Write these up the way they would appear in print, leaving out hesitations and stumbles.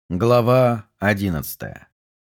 Глава 11.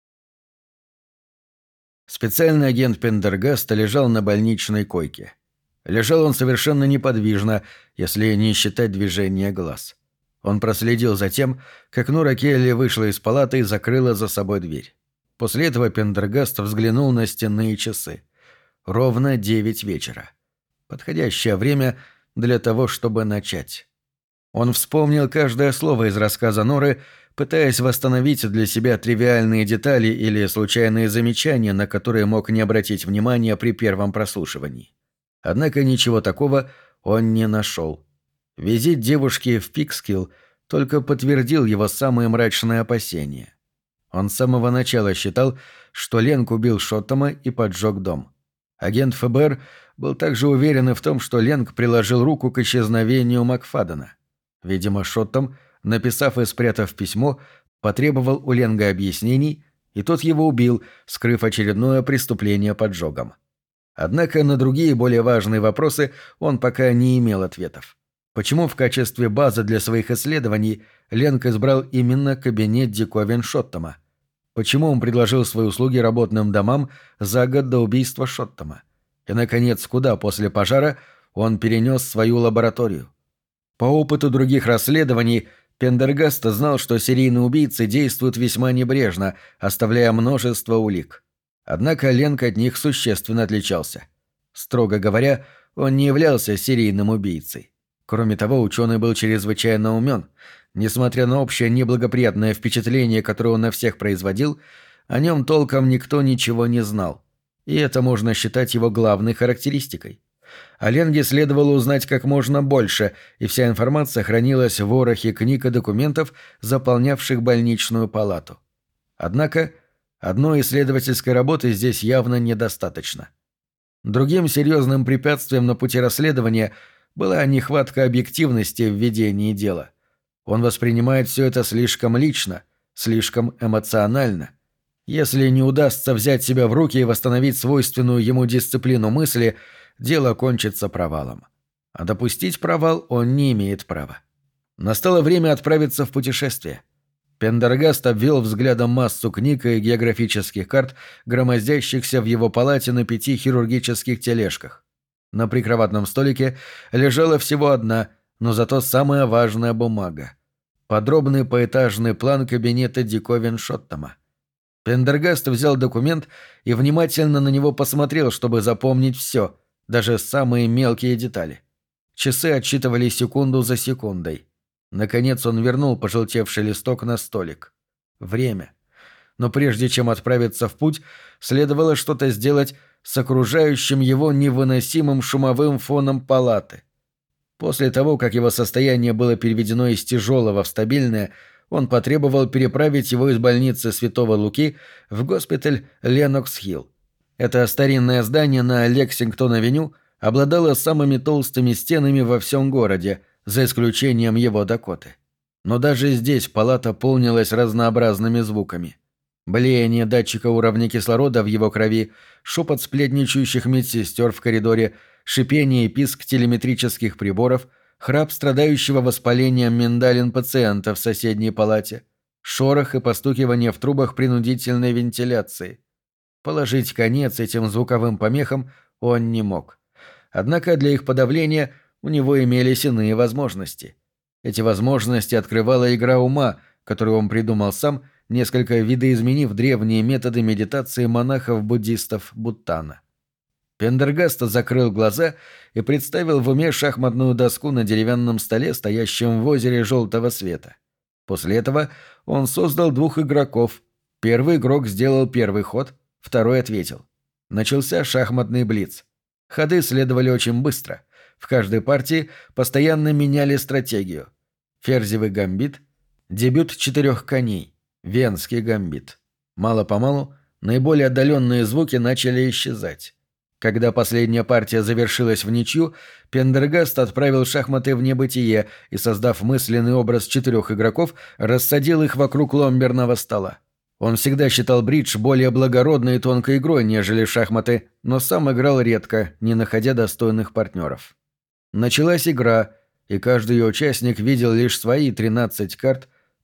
Специальный агент Пендергаста лежал на больничной койке. Лежал он совершенно неподвижно, если не считать движения глаз. Он проследил за тем, как Нора Келли вышла из палаты и закрыла за собой дверь. После этого Пендергаст взглянул на стенные часы. Ровно 9 вечера. Подходящее время для того, чтобы начать. Он вспомнил каждое слово из рассказа Норы, пытаясь восстановить для себя тривиальные детали или случайные замечания, на которые мог не обратить внимания при первом прослушивании. Однако ничего такого он не нашел. Визит девушки в Пикскилл только подтвердил его самые мрачные опасения. Он с самого начала считал, что Ленк убил Шоттома и поджег дом. Агент ФБР был также уверен и в том, что Ленк приложил руку к исчезновению Макфадена. Видимо, Шоттом, написав и спрятав письмо, потребовал у Ленга объяснений, и тот его убил, скрыв очередное преступление поджогом. Однако на другие более важные вопросы он пока не имел ответов. Почему в качестве базы для своих исследований Ленг избрал именно кабинет диковин Шоттома? Почему он предложил свои услуги работным домам за год до убийства Шоттома? И, наконец, куда после пожара он перенес свою лабораторию? По опыту других расследований Пендергаст знал, что серийные убийцы действуют весьма небрежно, оставляя множество улик. Однако Ленк от них существенно отличался. Строго говоря, он не являлся серийным убийцей. Кроме того, ученый был чрезвычайно умен. Несмотря на общее неблагоприятное впечатление, которое он на всех производил, о нем толком никто ничего не знал. И это можно считать его главной характеристикой. О Ленге следовало узнать как можно больше, и вся информация хранилась в ворохе книг и документов, заполнявших больничную палату. Однако одной исследовательской работы здесь явно недостаточно. Другим серьезным препятствием на пути расследования была нехватка объективности в ведении дела. Он воспринимает все это слишком лично, слишком эмоционально. Если не удастся взять себя в руки и восстановить свойственную ему дисциплину мысли, дело кончится провалом. А допустить провал он не имеет права. Настало время отправиться в путешествие. Пендергаст обвел взглядом массу книг и географических карт, громоздящихся в его палате на 5 хирургических тележках. На прикроватном столике лежала всего одна, но зато самая важная бумага. Подробный поэтажный план кабинета диковин Шоттома. Пендергаст взял документ и внимательно на него посмотрел, чтобы запомнить все, даже самые мелкие детали. Часы отсчитывали секунду за секундой. Наконец он вернул пожелтевший листок на столик. Время. Но прежде чем отправиться в путь, следовало что-то сделать с окружающим его невыносимым шумовым фоном палаты. После того, как его состояние было переведено из тяжелого в стабильное, он потребовал переправить его из больницы Святого Луки в госпиталь Ленокс-Хилл. Это старинное здание на Лексингтон-авеню обладало самыми толстыми стенами во всем городе, за исключением его Дакоты. Но даже здесь палата полнилась разнообразными звуками. Блеяние датчика уровня кислорода в его крови, шепот сплетничающих медсестер в коридоре, шипение и писк телеметрических приборов, храп страдающего воспалением миндалин пациента в соседней палате, шорох и постукивание в трубах принудительной вентиляции. Положить конец этим звуковым помехам он не мог. Однако для их подавления у него имелись иные возможности. Эти возможности открывала игра ума, которую он придумал сам, несколько видоизменив древние методы медитации монахов-буддистов Бутана. Пендергаст закрыл глаза и представил в уме шахматную доску на деревянном столе, стоящем в озере желтого света. После этого он создал 2 игроков. Первый игрок сделал первый ход, второй ответил. Начался шахматный блиц. Ходы следовали очень быстро. В каждой партии постоянно меняли стратегию. Ферзевый гамбит, дебют 4 коней, венский гамбит. Мало-помалу наиболее отдаленные звуки начали исчезать. Когда последняя партия завершилась в ничью, Пендергаст отправил шахматы в небытие и, создав мысленный образ 4 игроков, рассадил их вокруг ломберного стола. Он всегда считал бридж более благородной и тонкой игрой, нежели шахматы, но сам играл редко, не находя достойных партнеров. Началась игра, и каждый ее участник видел лишь свои 13 карт,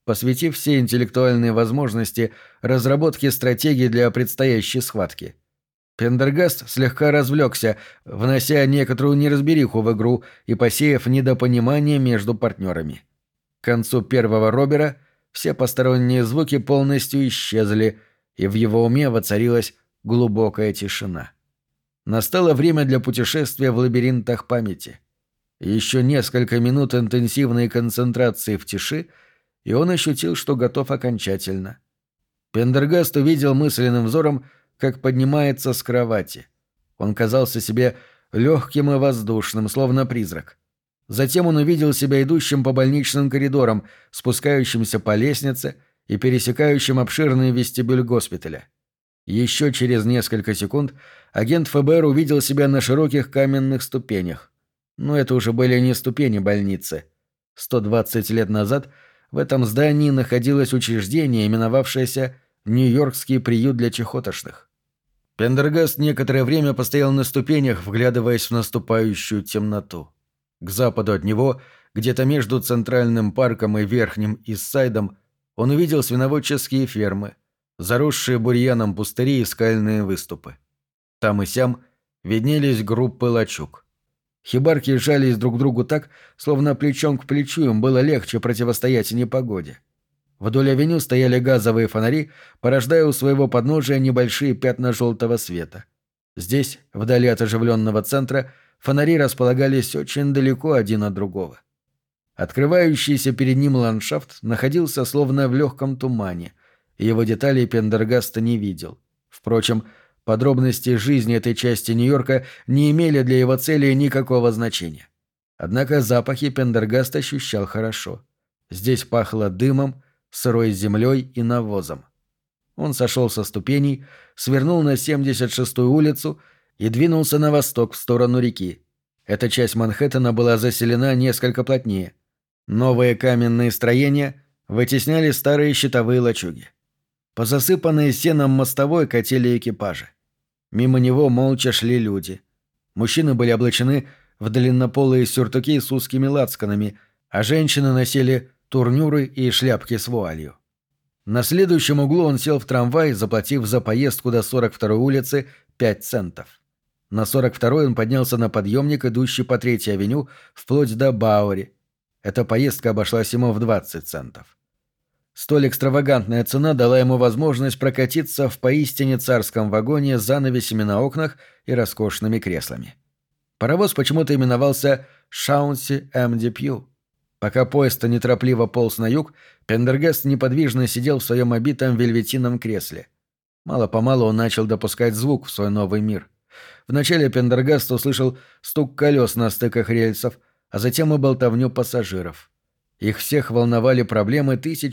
посвятив все интеллектуальные возможности разработке стратегии для предстоящей схватки. Пендергаст слегка развлекся, внося некоторую неразбериху в игру и посеяв недопонимание между партнерами. К концу первого робера все посторонние звуки полностью исчезли, и в его уме воцарилась глубокая тишина. Настало время для путешествия в лабиринтах памяти. Еще несколько минут интенсивной концентрации в тиши, и он ощутил, что готов окончательно. Пендергаст увидел мысленным взором, как поднимается с кровати. Он казался себе легким и воздушным, словно призрак. Затем он увидел себя идущим по больничным коридорам, спускающимся по лестнице и пересекающим обширный вестибюль госпиталя. Еще через несколько секунд агент ФБР увидел себя на широких каменных ступенях. Но это уже были не ступени больницы. 120 лет назад в этом здании находилось учреждение, именовавшееся «Нью-Йоркский приют для чахоточных». Пендергаст некоторое время постоял на ступенях, вглядываясь в наступающую темноту. К западу от него, где-то между Центральным парком и Верхним Иссайдом, он увидел свиноводческие фермы, заросшие бурьяном пустыри и скальные выступы. Там и сям виднелись группы лачуг. Хибарки сжались друг к другу так, словно плечом к плечу им было легче противостоять непогоде. Вдоль авеню стояли газовые фонари, порождая у своего подножия небольшие пятна желтого света. Здесь, вдали от оживленного центра, фонари располагались очень далеко один от другого. Открывающийся перед ним ландшафт находился словно в легком тумане, и его деталей Пендергаста не видел. Впрочем, подробности жизни этой части Нью-Йорка не имели для его цели никакого значения. Однако запахи Пендергаст ощущал хорошо. Здесь пахло дымом, сырой землей и навозом. Он сошел со ступеней, свернул на 76-ю улицу и двинулся на восток в сторону реки. Эта часть Манхэттена была заселена несколько плотнее. Новые каменные строения вытесняли старые щитовые лачуги. По засыпанной сеном мостовой катили экипажи. Мимо него молча шли люди. Мужчины были облачены в длиннополые сюртуки с узкими лацканами, а женщины носили турнюры и шляпки с вуалью. На следующем углу он сел в трамвай, заплатив за поездку до 42-й улицы 5 центов. На 42-й он поднялся на подъемник, идущий по 3-й авеню, вплоть до Бауэри. Эта поездка обошлась ему в 20 центов. Столь экстравагантная цена дала ему возможность прокатиться в поистине царском вагоне с занавесями на окнах и роскошными креслами. Паровоз почему-то именовался «Шаунси М.Д.Пью». Пока поезд неторопливо полз на юг, Пендергаст неподвижно сидел в своем обитом вельветином кресле. Мало-помалу он начал допускать звук в свой новый мир. Вначале Пендергаст услышал стук колес на стыках рельсов, а затем и болтовню пассажиров. Их всех волновали проблемы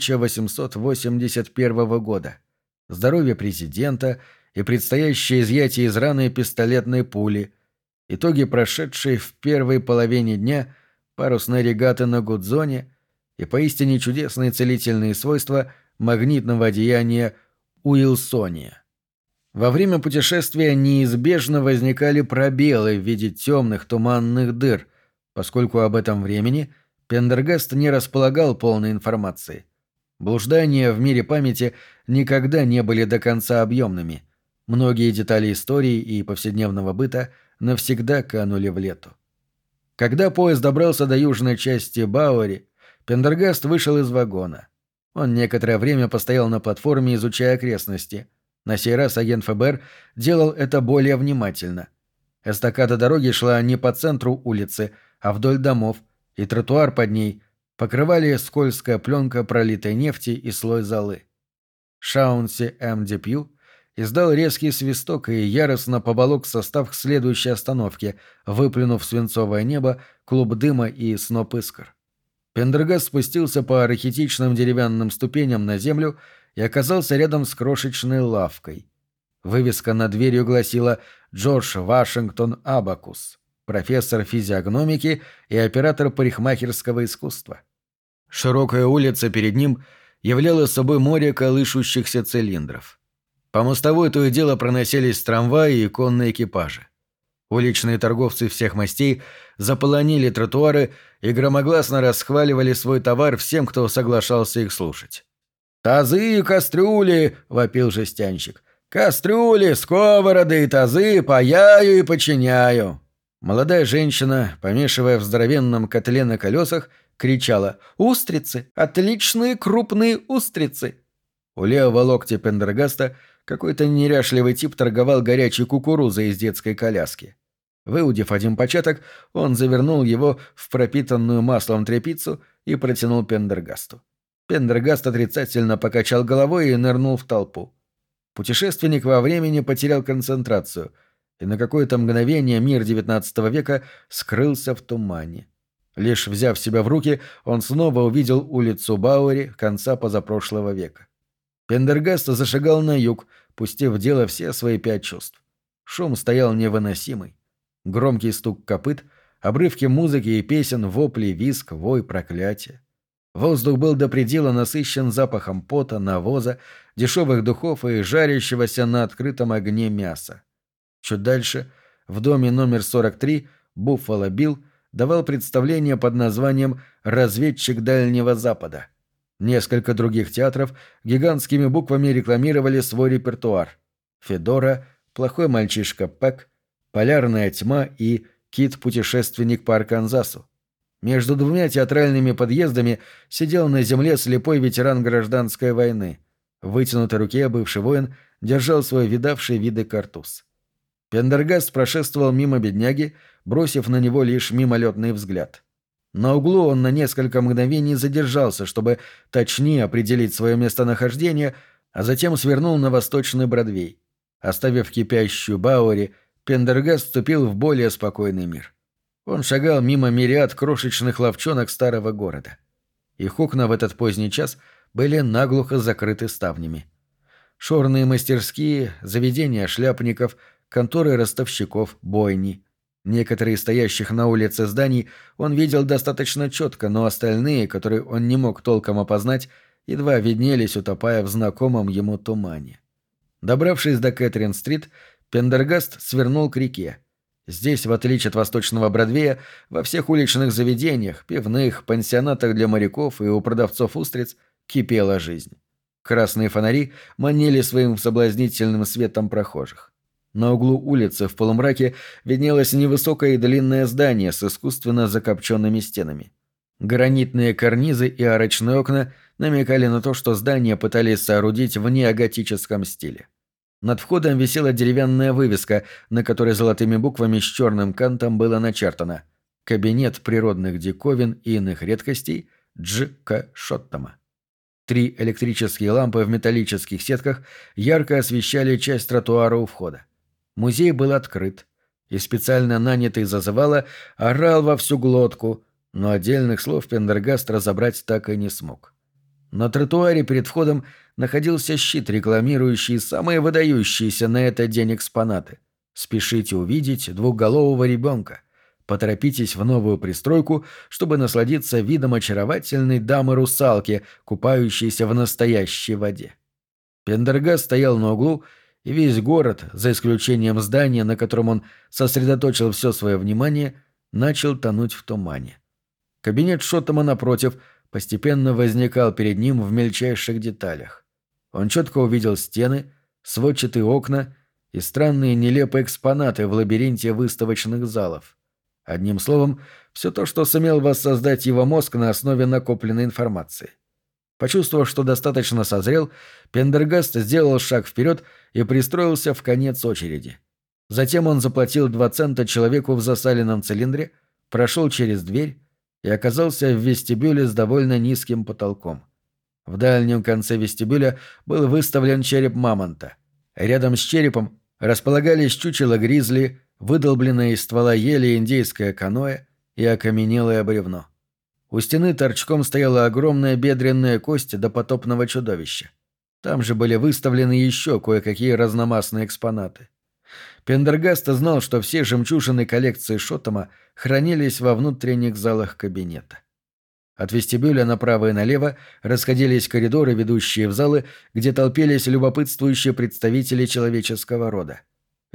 1881 года. Здоровье президента и предстоящее изъятие из раны пистолетной пули, итоги прошедшей в первой половине дня парусной регаты на Гудзоне и поистине чудесные целительные свойства магнитного одеяния Уилсония. Во время путешествия неизбежно возникали пробелы в виде темных туманных дыр, поскольку об этом времени Пендергаст не располагал полной информацией. Блуждания в мире памяти никогда не были до конца объемными. Многие детали истории и повседневного быта навсегда канули в лету. Когда поезд добрался до южной части Бауэри, Пендергаст вышел из вагона. Он некоторое время постоял на платформе, изучая окрестности. На сей раз агент ФБР делал это более внимательно. Эстакада дороги шла не по центру улицы, а вдоль домов, и тротуар под ней покрывали скользкая пленка пролитой нефти и слой золы. Шаунси М.Д.Пью издал резкий свисток и яростно поволок состав к следующей остановке, выплюнув в свинцовое небо клуб дыма и сноп искр. Пендергаст спустился по рахитичным деревянным ступеням на землю и оказался рядом с крошечной лавкой. Вывеска над дверью гласила «Джордж Вашингтон Абакус, профессор физиогномики и оператор парикмахерского искусства». Широкая улица перед ним являла собой море колышущихся цилиндров. По мостовой то и дело проносились трамваи и конные экипажи. Уличные торговцы всех мастей заполонили тротуары и громогласно расхваливали свой товар всем, кто соглашался их слушать. «Тазы и кастрюли!» — вопил жестянщик. «Кастрюли, сковороды и тазы паяю и починяю!» Молодая женщина, помешивая в здоровенном котле на колесах, кричала: «Устрицы! Отличные крупные устрицы!» У левого локтя Пендергаста какой-то неряшливый тип торговал горячей кукурузой из детской коляски. Выудив один початок, он завернул его в пропитанную маслом тряпицу и протянул Пендергасту. Пендергаст отрицательно покачал головой и нырнул в толпу. Путешественник во времени потерял концентрацию, и на какое-то мгновение мир XIX века скрылся в тумане. Лишь взяв себя в руки, он снова увидел улицу Бауэри конца позапрошлого века. Пендергаст зашагал на юг, пустив в дело все свои 5 чувств. Шум стоял невыносимый. Громкий стук копыт, обрывки музыки и песен, вопли, визг, вой, проклятие. Воздух был до предела насыщен запахом пота, навоза, дешевых духов и жарящегося на открытом огне мяса. Чуть дальше, в доме номер 43, Буффало Билл давал представление под названием «Разведчик Дальнего Запада». Несколько других театров гигантскими буквами рекламировали свой репертуар: «Федора», «Плохой мальчишка Пэк», «Полярная тьма» и «Кит-путешественник по Арканзасу». Между двумя театральными подъездами сидел на земле слепой ветеран гражданской войны. В вытянутой руке бывший воин держал свой видавший виды картуз. Пендергаст прошествовал мимо бедняги, бросив на него лишь мимолетный взгляд. На углу он на несколько мгновений задержался, чтобы точнее определить свое местонахождение, а затем свернул на восточный Бродвей. Оставив кипящую Бауэри, Пендергаст вступил в более спокойный мир. Он шагал мимо мириад крошечных лавчонок старого города. Их окна в этот поздний час были наглухо закрыты ставнями. Шорные мастерские, заведения шляпников, конторы ростовщиков, бойни. Некоторые из стоящих на улице зданий он видел достаточно четко, но остальные, которые он не мог толком опознать, едва виднелись, утопая в знакомом ему тумане. Добравшись до Кэтрин-стрит, Пендергаст свернул к реке. Здесь, в отличие от восточного Бродвея, во всех уличных заведениях, пивных, пансионатах для моряков и у продавцов устриц кипела жизнь. Красные фонари манили своим соблазнительным светом прохожих. На углу улицы в полумраке виднелось невысокое и длинное здание с искусственно закопченными стенами. Гранитные карнизы и арочные окна намекали на то, что здание пытались соорудить в неоготическом стиле. Над входом висела деревянная вывеска, на которой золотыми буквами с черным кантом было начертано: «Кабинет природных диковин и иных редкостей Дж. К. Шоттома». 3 электрические лампы в металлических сетках ярко освещали часть тротуара у входа. Музей был открыт, и специально нанятый зазывало орал во всю глотку, но отдельных слов Пендергаст разобрать так и не смог. На тротуаре перед входом находился щит, рекламирующий самые выдающиеся на этот день экспонаты. «Спешите увидеть двухголового ребенка. Поторопитесь в новую пристройку, чтобы насладиться видом очаровательной дамы-русалки, купающейся в настоящей воде». Пендергаст стоял на углу, и весь город, за исключением здания, на котором он сосредоточил все свое внимание, начал тонуть в тумане. Кабинет Шоттома, напротив, постепенно возникал перед ним в мельчайших деталях. Он четко увидел стены, сводчатые окна и странные нелепые экспонаты в лабиринте выставочных залов. Одним словом, все то, что сумел воссоздать его мозг на основе накопленной информации. Почувствовав, что достаточно созрел, Пендергаст сделал шаг вперед и пристроился в конец очереди. Затем он заплатил 2 цента человеку в засаленном цилиндре, прошел через дверь и оказался в вестибюле с довольно низким потолком. В дальнем конце вестибюля был выставлен череп мамонта. Рядом с черепом располагались чучело гризли, выдолбленное из ствола ели индейское каноэ и окаменелое бревно. У стены торчком стояла огромная бедренная кость допотопного чудовища. Там же были выставлены еще кое-какие разномастные экспонаты. Пендергаст знал, что все жемчужины коллекции Шоттома хранились во внутренних залах кабинета. От вестибюля направо и налево расходились коридоры, ведущие в залы, где толпились любопытствующие представители человеческого рода.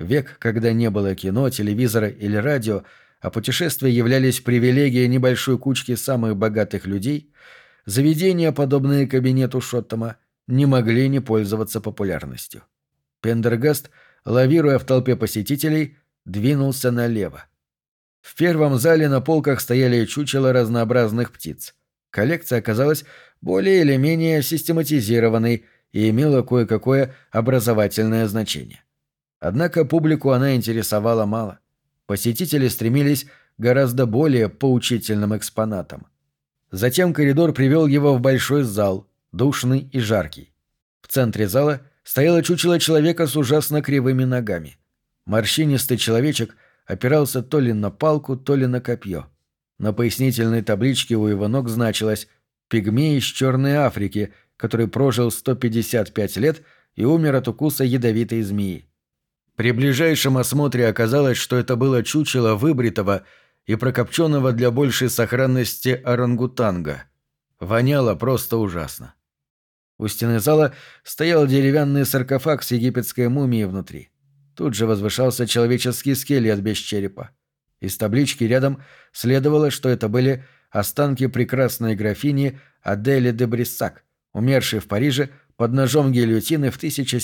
Век, когда не было кино, телевизора или радио, а путешествия являлись привилегией небольшой кучки самых богатых людей, заведения, подобные кабинету Шоттома, не могли не пользоваться популярностью. Пендергаст, лавируя в толпе посетителей, двинулся налево. В первом зале на полках стояли чучела разнообразных птиц. Коллекция оказалась более или менее систематизированной и имела кое-какое образовательное значение. Однако публику она интересовала мало. Посетители стремились к гораздо более поучительным экспонатам. Затем коридор привел его в большой зал, душный и жаркий. В центре зала стояло чучело человека с ужасно кривыми ногами. Морщинистый человечек опирался то ли на палку, то ли на копье. На пояснительной табличке у его ног значилось «Пигмей из Черной Африки», который прожил 155 лет и умер от укуса ядовитой змеи. При ближайшем осмотре оказалось, что это было чучело выбритого и прокопченного для большей сохранности орангутанга. Воняло просто ужасно. У стены зала стоял деревянный саркофаг с египетской мумией внутри. Тут же возвышался человеческий скелет без черепа. Из таблички рядом следовало, что это были останки прекрасной графини Адели де Бриссак, умершей в Париже под ножом гильотины в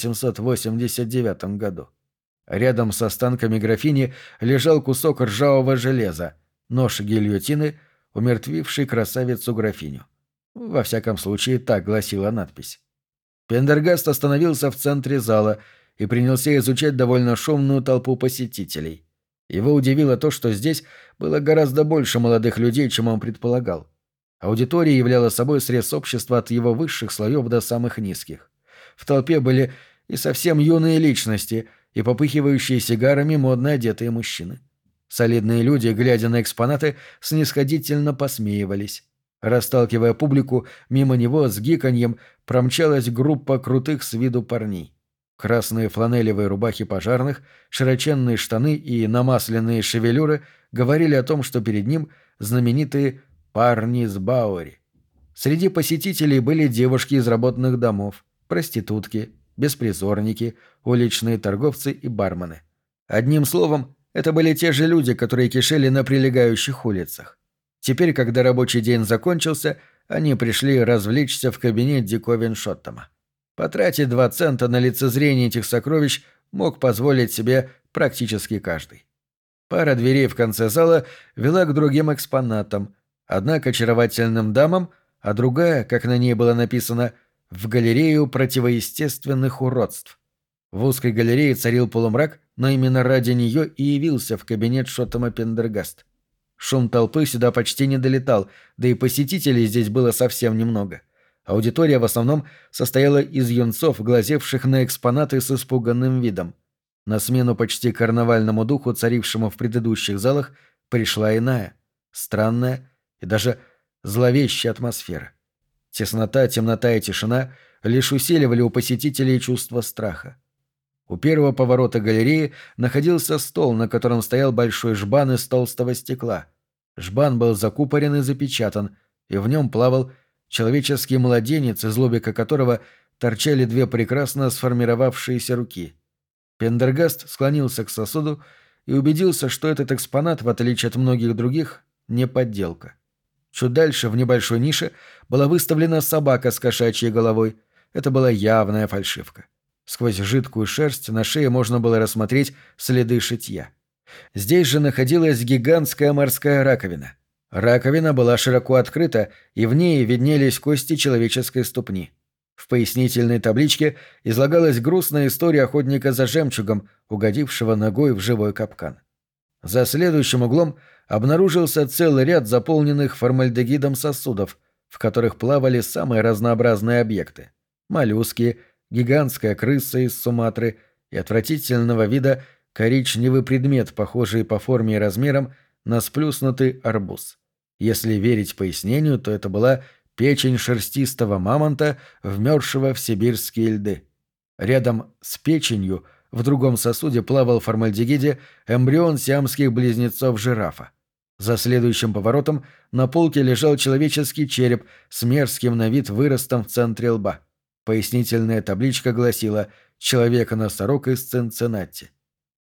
1789 году. Рядом с останками графини лежал кусок ржавого железа, нож гильотины, умертвивший красавицу-графиню. Во всяком случае, так гласила надпись. Пендергаст остановился в центре зала и принялся изучать довольно шумную толпу посетителей. Его удивило то, что здесь было гораздо больше молодых людей, чем он предполагал. Аудитория являла собой срез общества от его высших слоев до самых низких. В толпе были и совсем юные личности, и попыхивающие сигарами модно одетые мужчины. Солидные люди, глядя на экспонаты, снисходительно посмеивались. Расталкивая публику, мимо него с гиканьем промчалась группа крутых с виду парней. Красные фланелевые рубахи пожарных, широченные штаны и намасленные шевелюры говорили о том, что перед ним знаменитые парни с Бауэри. Среди посетителей были девушки из работных домов, проститутки, беспризорники, уличные торговцы и бармены. Одним словом, это были те же люди, которые кишели на прилегающих улицах. Теперь, когда рабочий день закончился, они пришли развлечься в кабинет диковин Шоттома. Потратить 2 цента на лицезрение этих сокровищ мог позволить себе практически каждый. Пара дверей в конце зала вела к другим экспонатам, одна к очаровательным дамам, а другая, как на ней было написано, в галерею противоестественных уродств. В узкой галерее царил полумрак, но именно ради нее и явился в кабинет Шоттома Пендергаст. Шум толпы сюда почти не долетал, да и посетителей здесь было совсем немного. Аудитория в основном состояла из юнцов, глазевших на экспонаты с испуганным видом. На смену почти карнавальному духу, царившему в предыдущих залах, пришла иная, странная и даже зловещая атмосфера. Теснота, темнота и тишина лишь усиливали у посетителей чувство страха. У первого поворота галереи находился стол, на котором стоял большой жбан из толстого стекла. Жбан был закупорен и запечатан, и в нем плавал человеческий младенец, из лобика которого торчали 2 прекрасно сформировавшиеся руки. Пендергаст склонился к сосуду и убедился, что этот экспонат, в отличие от многих других, не подделка. Чуть дальше, в небольшой нише, была выставлена собака с кошачьей головой. Это была явная фальшивка. Сквозь жидкую шерсть на шее можно было рассмотреть следы шитья. Здесь же находилась гигантская морская раковина. Раковина была широко открыта, и в ней виднелись кости человеческой ступни. В пояснительной табличке излагалась грустная история охотника за жемчугом, угодившего ногой в живой капкан. За следующим углом обнаружился целый ряд заполненных формальдегидом сосудов, в которых плавали самые разнообразные объекты. Моллюски, гигантская крыса из Суматры и отвратительного вида коричневый предмет, похожий по форме и размерам на сплюснутый арбуз. Если верить пояснению, то это была печень шерстистого мамонта, вмерзшего в сибирские льды. Рядом с печенью в другом сосуде плавал в формальдегиде эмбрион сиамских близнецов жирафа. За следующим поворотом на полке лежал человеческий череп с мерзким на вид выростом в центре лба. Пояснительная табличка гласила «Человек-носорог из Цинциннати».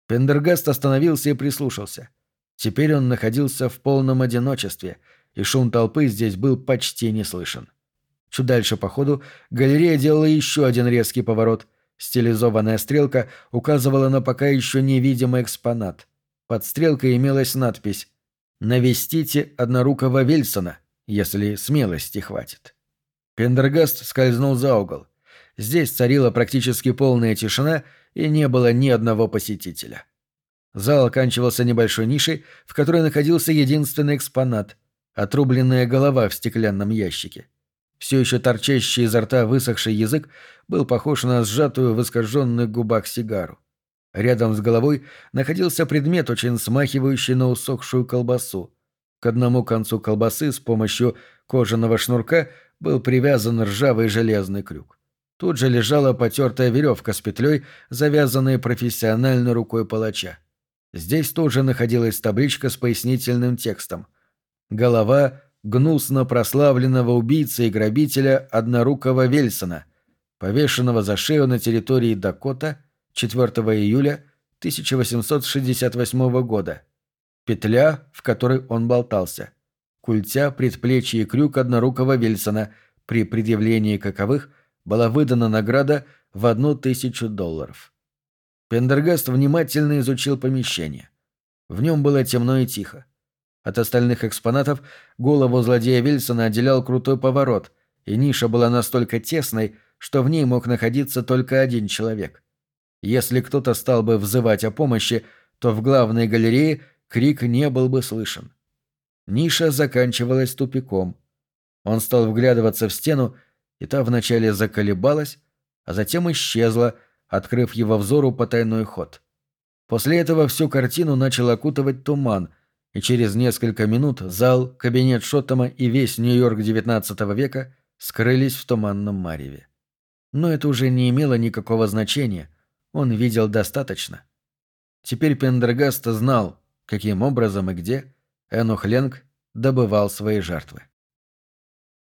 Пендергаст остановился и прислушался. Теперь он находился в полном одиночестве, и шум толпы здесь был почти не слышен. Чуть дальше по ходу галерея делала еще один резкий поворот. Стилизованная стрелка указывала на пока еще невидимый экспонат. Под стрелкой имелась надпись «Навестите однорукого Вильсона, если смелости хватит». Пендергаст скользнул за угол. Здесь царила практически полная тишина, и не было ни одного посетителя. Зал оканчивался небольшой нишей, в которой находился единственный экспонат — отрубленная голова в стеклянном ящике. Все еще торчащий изо рта высохший язык был похож на сжатую в искаженных губах сигару. Рядом с головой находился предмет, очень смахивающий на усохшую колбасу. К одному концу колбасы с помощью кожаного шнурка был привязан ржавый железный крюк. Тут же лежала потертая веревка с петлей, завязанная профессиональной рукой палача. Здесь тоже находилась табличка с пояснительным текстом. Голова гнусно прославленного убийцы и грабителя однорукого Вельсона, повешенного за шею на территории Дакота 4 июля 1868 года. Петля, в которой он болтался. Культя, предплечье и крюк однорукого Вельсона, при предъявлении каковых была выдана награда в $1000. Пендергаст внимательно изучил помещение. В нем было темно и тихо. От остальных экспонатов голову злодея Вильсона отделял крутой поворот, и ниша была настолько тесной, что в ней мог находиться только один человек. Если кто-то стал бы взывать о помощи, то в главной галерее крик не был бы слышен. Ниша заканчивалась тупиком. Он стал вглядываться в стену, и та вначале заколебалась, а затем исчезла, открыв его взору потайной ход. После этого всю картину начал окутывать туман, и через несколько минут зал, кабинет Шоттема и весь Нью-Йорк XIX века скрылись в туманном мареве. Но это уже не имело никакого значения, он видел достаточно. Теперь Пендергаст знал, каким образом и где Энох Ленг добывал свои жертвы.